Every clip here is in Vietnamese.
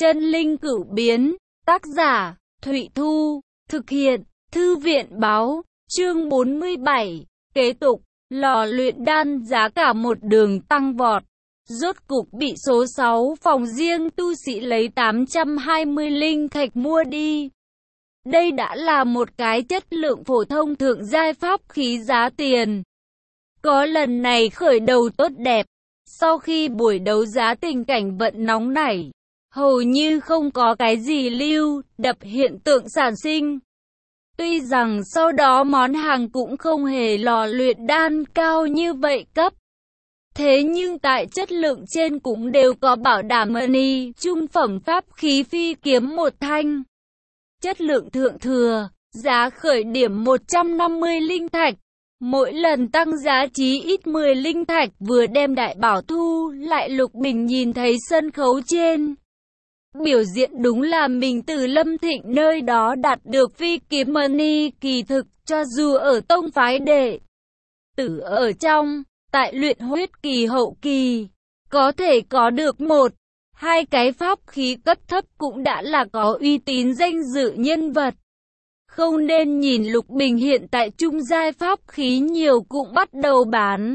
Chân linh cửu biến, tác giả, Thụy Thu, thực hiện, Thư viện báo, chương 47, kế tục, lò luyện đan giá cả một đường tăng vọt. Rốt cục bị số 6 phòng riêng tu sĩ lấy 820 linh thạch mua đi. Đây đã là một cái chất lượng phổ thông thượng giai pháp khí giá tiền. Có lần này khởi đầu tốt đẹp, sau khi buổi đấu giá tình cảnh vận nóng nảy, hầu như không có cái gì lưu đập hiện tượng sản sinh. Tuy rằng sau đó món hàng cũng không hề lò luyện đan cao như vậy cấp. Thế nhưng tại chất lượng trên cũng đều có bảo đảm money, trung phẩm pháp khí phi kiếm một thanh. Chất lượng thượng thừa, giá khởi điểm 150 linh thạch. Mỗi lần tăng giá chí ít 10 linh thạch vừa đem đại bảo thu lại. Lục Bình nhìn thấy sân khấu trên. Biểu diễn đúng là mình từ Lâm Thịnh nơi đó đạt được phi kiếm money. Kỳ thực cho dù ở tông phái đệ tử ở trong, tại luyện huyết kỳ hậu kỳ, có thể có được một, hai cái pháp khí cấp thấp cũng đã là có uy tín danh dự nhân vật. Không nên nhìn Lục Bình hiện tại trung giai pháp khí nhiều cũng bắt đầu bán.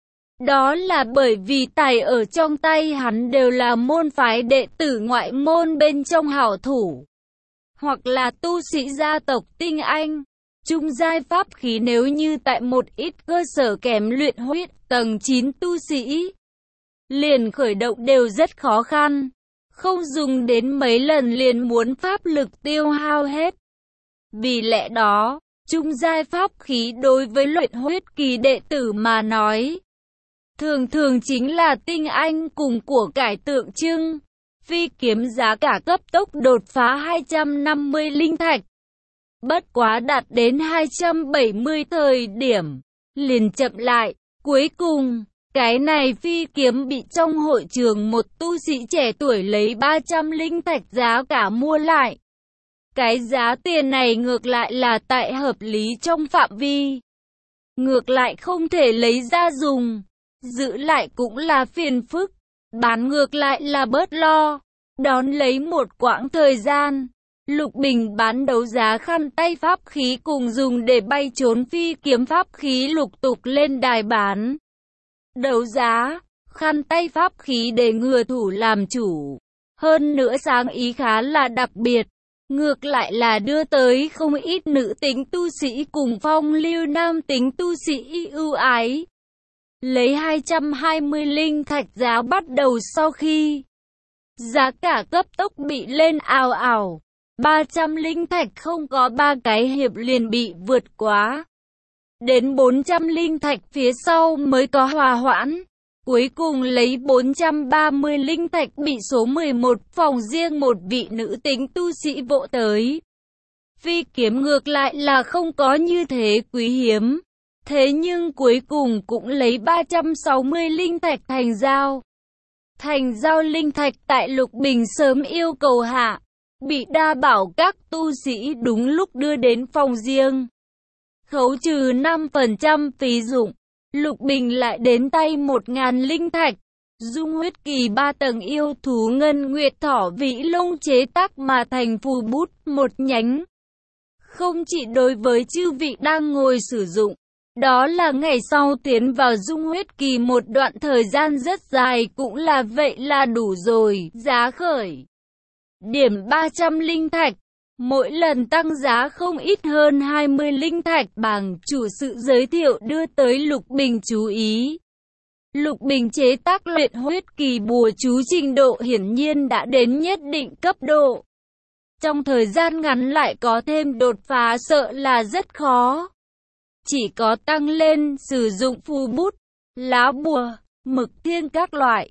Đó là bởi vì tài ở trong tay hắn đều là môn phái đệ tử ngoại môn bên trong hảo thủ, hoặc là tu sĩ gia tộc tinh anh. Trung giai pháp khí nếu như tại một ít cơ sở kém luyện huyết tầng 9 tu sĩ, liền khởi động đều rất khó khăn. Không dùng đến mấy lần liền muốn pháp lực tiêu hao hết. Vì lẽ đó, trung giai pháp khí đối với luyện huyết kỳ đệ tử mà nói, thường thường chính là tinh anh cùng của cải tượng trưng. Phi kiếm giá cả cấp tốc đột phá 250 linh thạch. Bất quá đạt đến 270 thời điểm, liền chậm lại. Cuối cùng, cái này phi kiếm bị trong hội trường một tu sĩ trẻ tuổi lấy 300 linh thạch giá cả mua lại. Cái giá tiền này ngược lại là tại hợp lý trong phạm vi. Ngược lại không thể lấy ra dùng, giữ lại cũng là phiền phức, bán ngược lại là bớt lo. Đón lấy một quãng thời gian, Lục Bình bán đấu giá khăn tay pháp khí cùng dùng để bay trốn phi kiếm pháp khí lục tục lên đài bán. Đấu giá, khăn tay pháp khí để ngừa thủ làm chủ. Hơn nữa sáng ý khá là đặc biệt. Ngược lại là đưa tới không ít nữ tính tu sĩ cùng phong lưu nam tính tu sĩ ưu ái. Lấy 220 linh thạch giá bắt đầu sau khi giá cả cấp tốc bị lên ào ào. 300 linh thạch không có 3 cái hiệp liền bị vượt quá. Đến 400 linh thạch phía sau mới có hòa hoãn. Cuối cùng lấy 430 linh thạch bị số 11 phòng riêng một vị nữ tính tu sĩ vỗ tới. Phi kiếm ngược lại là không có như thế quý hiếm. Thế nhưng cuối cùng cũng lấy 360 linh thạch thành giao. Thành giao linh thạch tại Lục Bình sớm yêu cầu hạ, bị đa bảo các tu sĩ đúng lúc đưa đến phòng riêng. Khấu trừ 5% phí dụng. Lục Bình lại đến tay 1.000 linh thạch. Dung huyết kỳ 3 tầng yêu thú ngân nguyệt thỏ vĩ lông chế tác mà thành phù bút một nhánh. Không chỉ đối với chư vị đang ngồi sử dụng, đó là ngày sau tiến vào dung huyết kỳ một đoạn thời gian rất dài cũng là vậy là đủ rồi. Giá khởi điểm 300 linh thạch. Mỗi lần tăng giá không ít hơn 20 linh thạch. Bảng chủ sự giới thiệu đưa tới Lục Bình chú ý. Lục Bình chế tác luyện huyết kỳ bùa chú trình độ hiển nhiên đã đến nhất định cấp độ. Trong thời gian ngắn lại có thêm đột phá sợ là rất khó. Chỉ có tăng lên sử dụng phù bút, lá bùa, mực thiên các loại,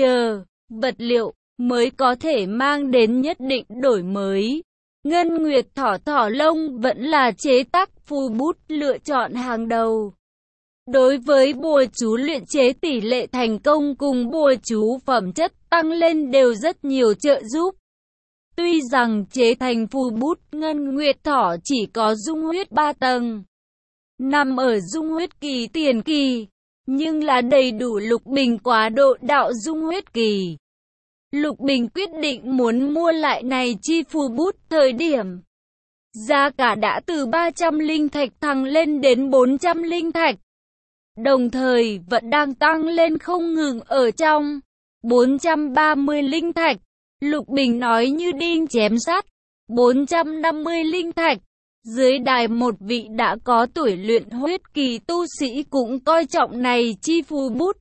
vật liệu mới có thể mang đến nhất định đổi mới. Ngân nguyệt thỏ lông vẫn là chế tác phù bút lựa chọn hàng đầu. Đối với bùa chú luyện chế tỷ lệ thành công cùng bùa chú phẩm chất tăng lên đều rất nhiều trợ giúp. Tuy rằng chế thành phù bút ngân nguyệt thỏ chỉ có dung huyết 3 tầng, nằm ở dung huyết kỳ tiền kỳ, nhưng là đầy đủ Lục Bình quá độ đạo dung huyết kỳ. Lục Bình quyết định muốn mua lại này chi phù bút thời điểm. Giá cả đã từ 300 linh thạch thăng lên đến 400 linh thạch. Đồng thời vẫn đang tăng lên không ngừng ở trong 430 linh thạch. Lục Bình nói như đinh chém sắt. 450 linh thạch. Dưới đài một vị đã có tuổi luyện huyết kỳ tu sĩ cũng coi trọng này chi phù bút.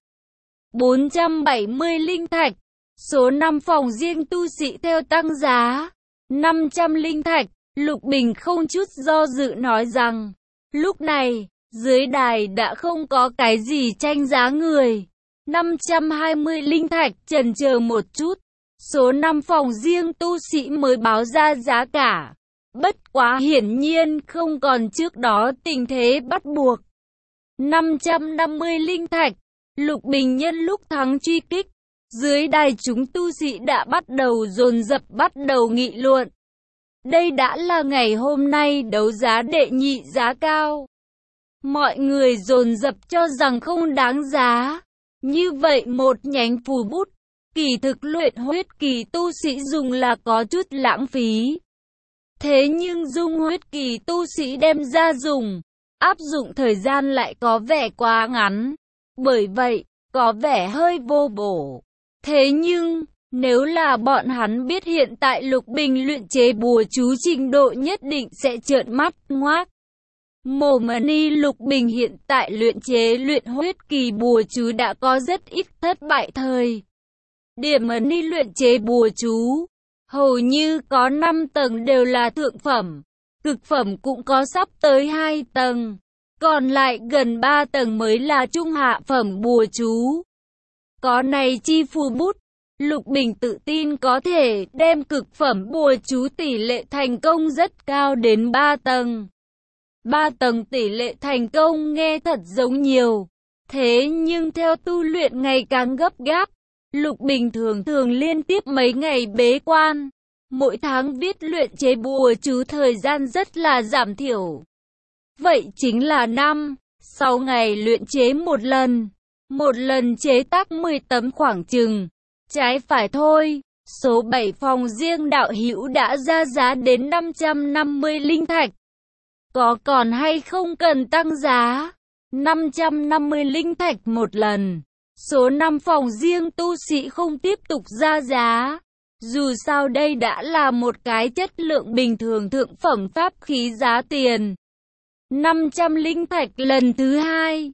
470 linh thạch. Số 5 phòng riêng tu sĩ theo tăng giá. 500 linh thạch. Lục Bình không chút do dự nói rằng, lúc này, dưới đài đã không có cái gì tranh giá người. 520 linh thạch, chần chờ một chút. Số 5 phòng riêng tu sĩ mới báo ra giá cả. Bất quá hiển nhiên không còn trước đó tình thế bắt buộc. 550 linh thạch. Lục Bình nhân lúc thắng truy kích. Dưới đài chúng tu sĩ đã bắt đầu dồn dập bắt đầu nghị luận. Đây đã là ngày hôm nay đấu giá đệ nhị giá cao. Mọi người dồn dập cho rằng không đáng giá. Như vậy một nhánh phù bút, kỳ thực luyện huyết kỳ tu sĩ dùng là có chút lãng phí. Thế nhưng dung huyết kỳ tu sĩ đem ra dùng, áp dụng thời gian lại có vẻ quá ngắn. Bởi vậy, có vẻ hơi vô bổ. Thế nhưng, nếu là bọn hắn biết hiện tại Lục Bình luyện chế bùa chú trình độ nhất định sẽ trợn mắt ngoác. Mộ Mani Lục Bình hiện tại luyện chế luyện huyết kỳ bùa chú đã có rất ít thất bại thời. Điểm Mani luyện chế bùa chú, hầu như có 5 tầng đều là thượng phẩm, cực phẩm cũng có sắp tới 2 tầng, còn lại gần 3 tầng mới là trung hạ phẩm bùa chú. Có này chi phù bút, Lục Bình tự tin có thể đem cực phẩm bùa chú tỷ lệ thành công rất cao đến 3 tầng. 3 tầng tỷ lệ thành công nghe thật giống nhiều. Thế nhưng theo tu luyện ngày càng gấp gáp, Lục Bình thường liên tiếp mấy ngày bế quan. Mỗi tháng viết luyện chế bùa chú thời gian rất là giảm thiểu. Vậy chính là 5-6 ngày luyện chế một lần. Một lần chế tác 10 tấm khoảng chừng. Trái phải thôi, số 7 phòng riêng đạo hữu đã ra giá đến 550 linh thạch. Có còn hay không cần tăng giá? 550 linh thạch một lần. Số 5 phòng riêng tu sĩ không tiếp tục ra giá. Dù sao đây đã là một cái chất lượng bình thường thượng phẩm pháp khí giá tiền. 500 linh thạch lần thứ 2.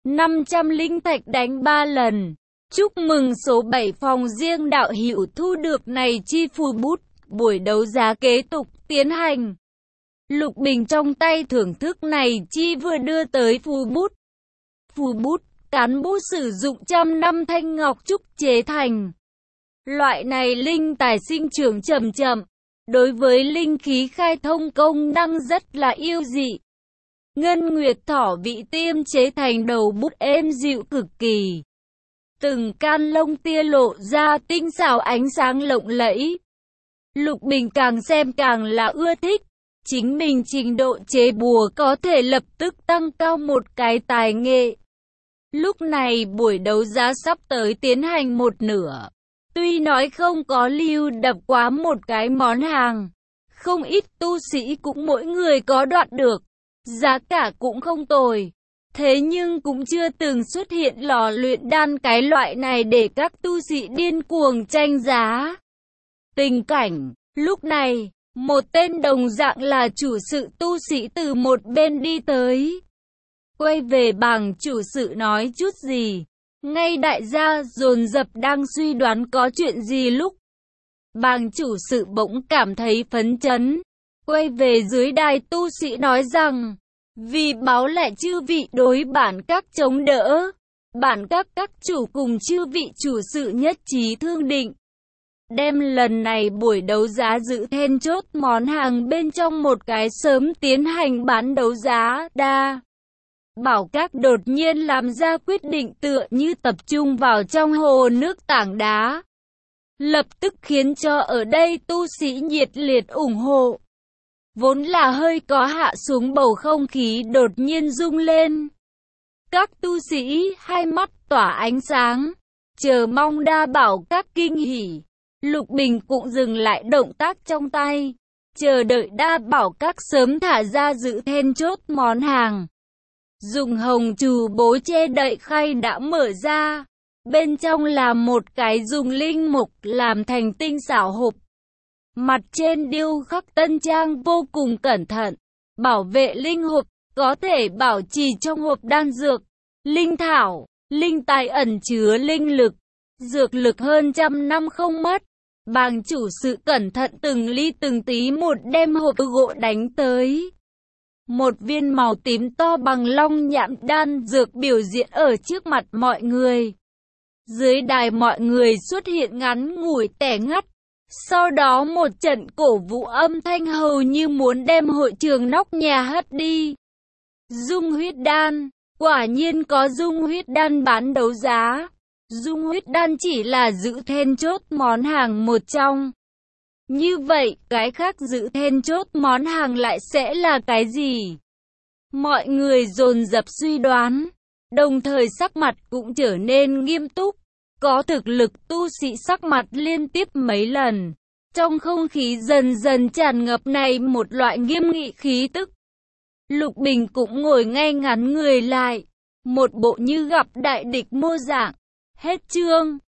500 linh thạch đánh 3 lần. Chúc mừng số 7 phòng riêng đạo hữu thu được này chi phù bút. Buổi đấu giá kế tục tiến hành. Lục Bình trong tay thưởng thức này chi vừa đưa tới phù bút. Phù bút, cán bút sử dụng trăm năm thanh ngọc trúc chế thành. Loại này linh tài sinh trưởng chậm chậm, đối với linh khí khai thông công năng rất là yêu dị. Ngân nguyệt thỏ vị tiêm chế thành đầu bút êm dịu cực kỳ. Từng can lông tia lộ ra tinh xảo ánh sáng lộng lẫy. Lục Bình càng xem càng là ưa thích. Chính mình trình độ chế bùa có thể lập tức tăng cao một cái tài nghệ. Lúc này buổi đấu giá sắp tới tiến hành một nửa. Tuy nói không có lưu đập quá một cái món hàng, không ít tu sĩ cũng mỗi người có đoạt được. Giá cả cũng không tồi. Thế nhưng cũng chưa từng xuất hiện lò luyện đan cái loại này để các tu sĩ điên cuồng tranh giá. Tình cảnh, lúc này, một tên đồng dạng là chủ sự tu sĩ từ một bên đi tới. Quay về bảng chủ sự nói chút gì. Ngay đại gia dồn dập đang suy đoán có chuyện gì lúc. Bảng chủ sự bỗng cảm thấy phấn chấn. Quay về dưới đài tu sĩ nói rằng, vì báo lại chư vị đối bản các chống đỡ. Bản các chủ cùng chư vị chủ sự nhất trí thương định. Đem lần này buổi đấu giá giữ then chốt món hàng bên trong một cái sớm tiến hành bán đấu giá đa. Bảo các đột nhiên làm ra quyết định tựa như tập trung vào trong hồ nước tảng đá. Lập tức khiến cho ở đây tu sĩ nhiệt liệt ủng hộ. Vốn là hơi có hạ xuống bầu không khí đột nhiên rung lên. Các tu sĩ hai mắt tỏa ánh sáng, chờ mong đa bảo các kinh hỉ. Lục Bình cũng dừng lại động tác trong tay, chờ đợi đa bảo các sớm thả ra dự then chốt món hàng. Dùng hồng trù bố che đậy khay đã mở ra. Bên trong là một cái dùng linh mục làm thành tinh xảo hộp. Mặt trên điêu khắc tân trang vô cùng cẩn thận. Bảo vệ linh hộp, có thể bảo trì trong hộp đan dược, linh thảo, linh tài ẩn chứa linh lực, dược lực hơn trăm năm không mất. Bàng chủ sự cẩn thận từng ly từng tí một đem hộp gỗ đánh tới. Một viên màu tím to bằng long nhãn đan dược biểu diễn ở trước mặt mọi người. Dưới đài mọi người xuất hiện ngắn ngủi tẻ ngắt. Sau đó một trận cổ vũ âm thanh hầu như muốn đem hội trường nóc nhà hất đi. Dung huyết đan, quả nhiên có dung huyết đan bán đấu giá. Dung huyết đan chỉ là giữ then chốt món hàng một trong. Như vậy, cái khác giữ then chốt món hàng lại sẽ là cái gì? Mọi người dồn dập suy đoán, đồng thời sắc mặt cũng trở nên nghiêm túc. Có thực lực tu sĩ sắc mặt liên tiếp mấy lần. Trong không khí dần dần tràn ngập này một loại nghiêm nghị khí tức. Lục Bình cũng ngồi ngay ngắn người lại, một bộ như gặp đại địch mô dạng. Hết chương.